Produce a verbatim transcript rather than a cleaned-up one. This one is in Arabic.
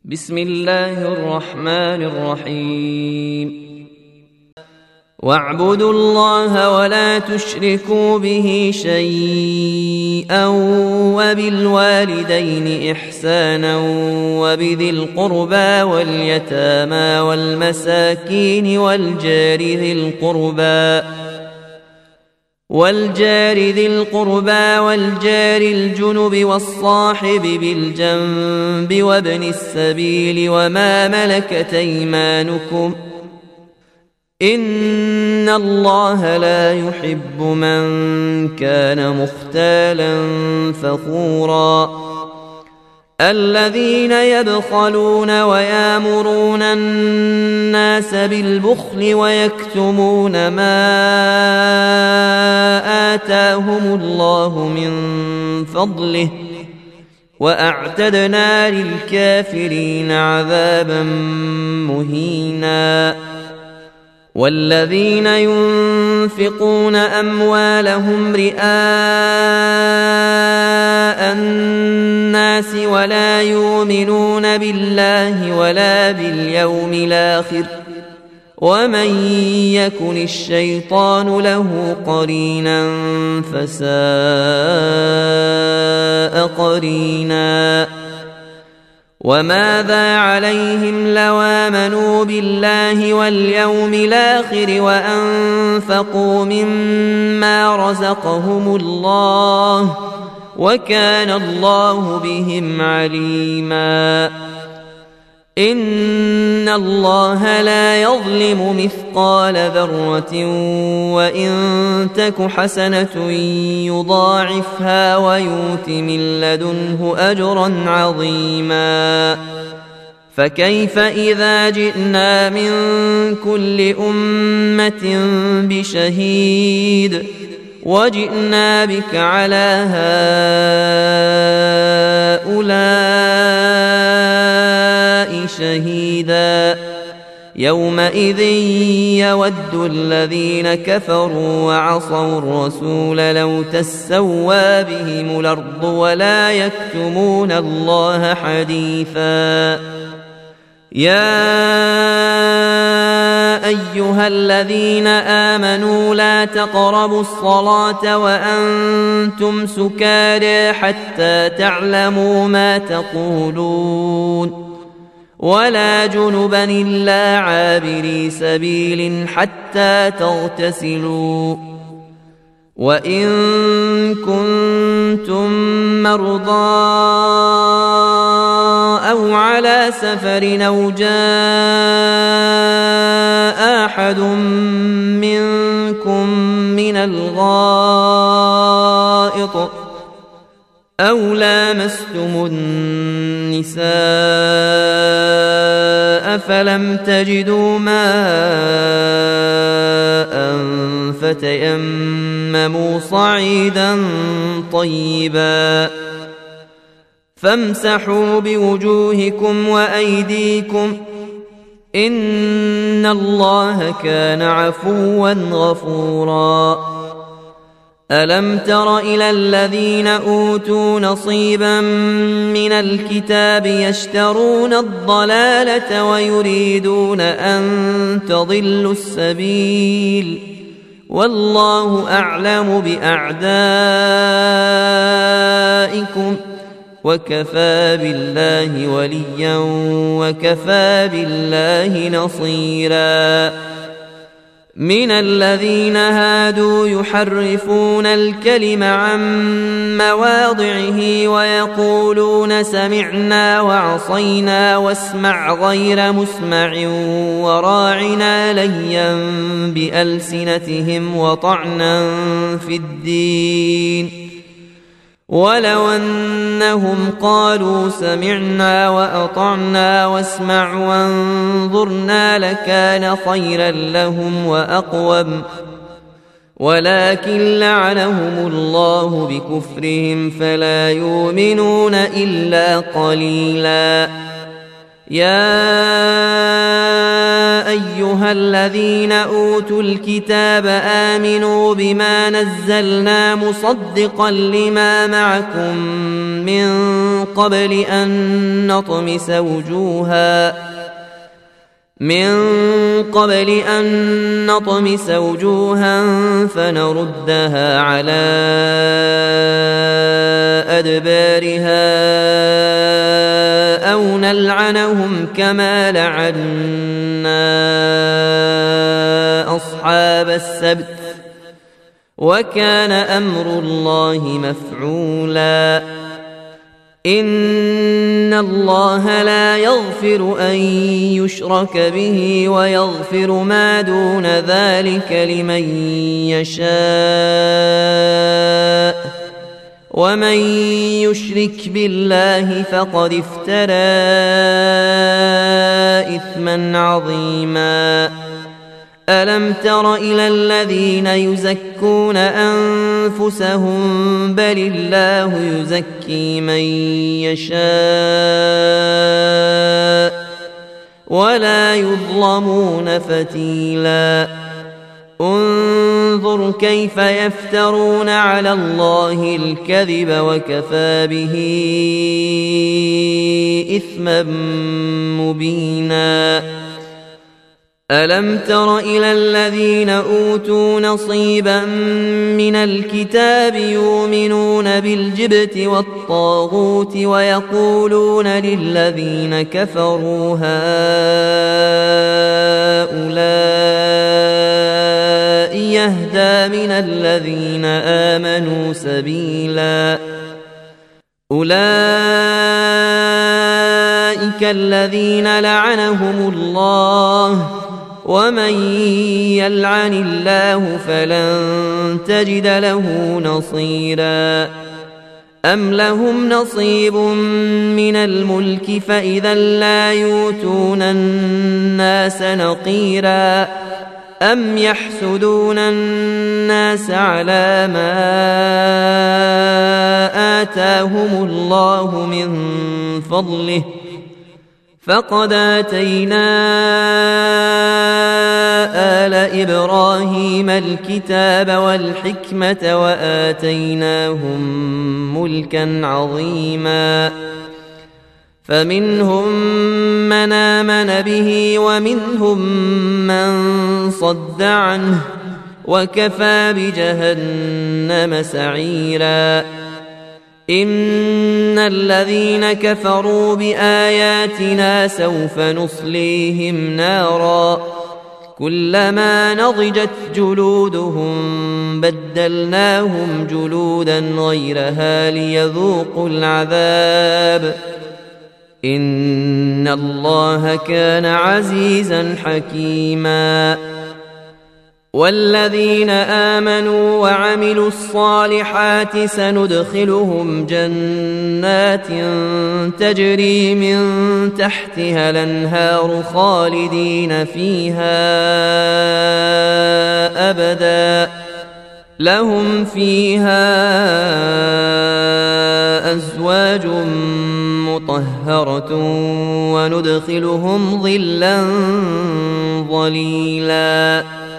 بسم الله الرحمن الرحيم واعبدوا الله ولا تشركوا به شيئا وبالوالدين إحسانا وبذي القربى واليتامى والمساكين والجار ذي القربى والجار ذي القربى والجار الجنب والصاحب بالجنب وابن السبيل وما ملكت أيمانكم إن الله لا يحب من كان مختالا فخورا الذين يبخلون ويامرون الناس بالبخل ويكتمون ما آتاهم الله من فضله وأعتدنا للكافرين عذابا مهينا والذين ينفقون أموالهم رئاء الناس ولا يؤمنون بالله ولا باليوم الآخر ومن يكن الشيطان له قرينا فساء قرينا وماذا عليهم لو آمنوا بالله واليوم الآخر وأنفقوا مما رزقهم الله وكان الله بهم عليما إن الله لا يظلم مثقال ذرة وإن تك حسنة يضاعفها ويؤت من لدنه أجرا عظيما فكيف إذا جئنا من كل أمة بشهيد وجئنا بك على هؤلاء شهيدا يومئذ يود الذين كفروا وعصوا الرسول لو تسوى بهم الأرض ولا يكتمون الله حديثا يا أيها الذين آمنوا لا تقربوا الصلاة وأنتم سكارى حتى تعلموا ما تقولون ولا جنبا إلا عابري سبيل حتى تغتسلوا وإن كنتم مرضى أو على سفر أو جاء أحد منكم من الغائط أو لامستم النساء فلم تجدوا ماء فتيمموا صعيدا طيبا فامسحوا بوجوهكم وأيديكم إن الله كان عفوا غفورا ألم تر إلى الذين أوتوا نصيبا من الكتاب يشترون الضلالة ويريدون أن تضلوا السبيل والله أعلم بأعدائكم وكفى بالله وليا وكفى بالله نصيرا من الذين هادوا يحرفون الكلم عن مواضعه ويقولون سمعنا وعصينا واسمع غير مسمع وراعنا ليا بألسنتهم وطعنا في الدين ولو أنهم قالوا سمعنا وأطعنا واسمع وانظرنا لكان خيرا لهم وأقوم ولكن لعنهم الله بكفرهم فلا يؤمنون إلا قليلا يا أيها أيها الذين أوتوا الكتاب آمنوا بما نزلنا مصدقا لما معكم من قبل أن نطمس وجوها من قبل أن نطمس وجوها فنردها على أدبارها أو نلعنهم كما لعنا أصحاب السبت وكان أمر الله مفعولا إن الله لا يغفر أن يشرك به ويغفر ما دون ذلك لمن يشاء ومن يشرك بالله فقد افترى إثما عظيما ألم تر إلى الذين يزكون أنفسهم بل الله يزكي من يشاء ولا يظلمون فتيلا انظر كيف يفترون على الله الكذب وكفى به إثما مبينا ألم تر إلى الذين أوتوا نصيبا من الكتاب يؤمنون بالجبت والطاغوت ويقولون للذين كفروا هؤلاء يهدى من الذين آمنوا سبيلا أولئك الذين لعنهم الله ومن يلعن الله فلن تجد له نصيرا أم لهم نصيب من الملك فإذا لا يؤتون الناس نقيرا أم يحسدون الناس على ما آتاهم الله من فضله فقد آتينا آل إبراهيم الكتاب والحكمة وآتيناهم ملكا عظيما فمنهم من آمن به ومنهم من صد عنه وكفى بجهنم سعيرا إن الذين كفروا بآياتنا سوف نصليهم نارا كلما نضجت جلودهم بدلناهم جلودا غيرها ليذوقوا العذاب إن الله كان عزيزا حكيما والذين آمنوا وعملوا الصالحات سندخلهم جنات تجري من تحتها الأنهار خالدين فيها أبدا لهم فيها أزواج مطهرة وندخلهم ظلا ظليلا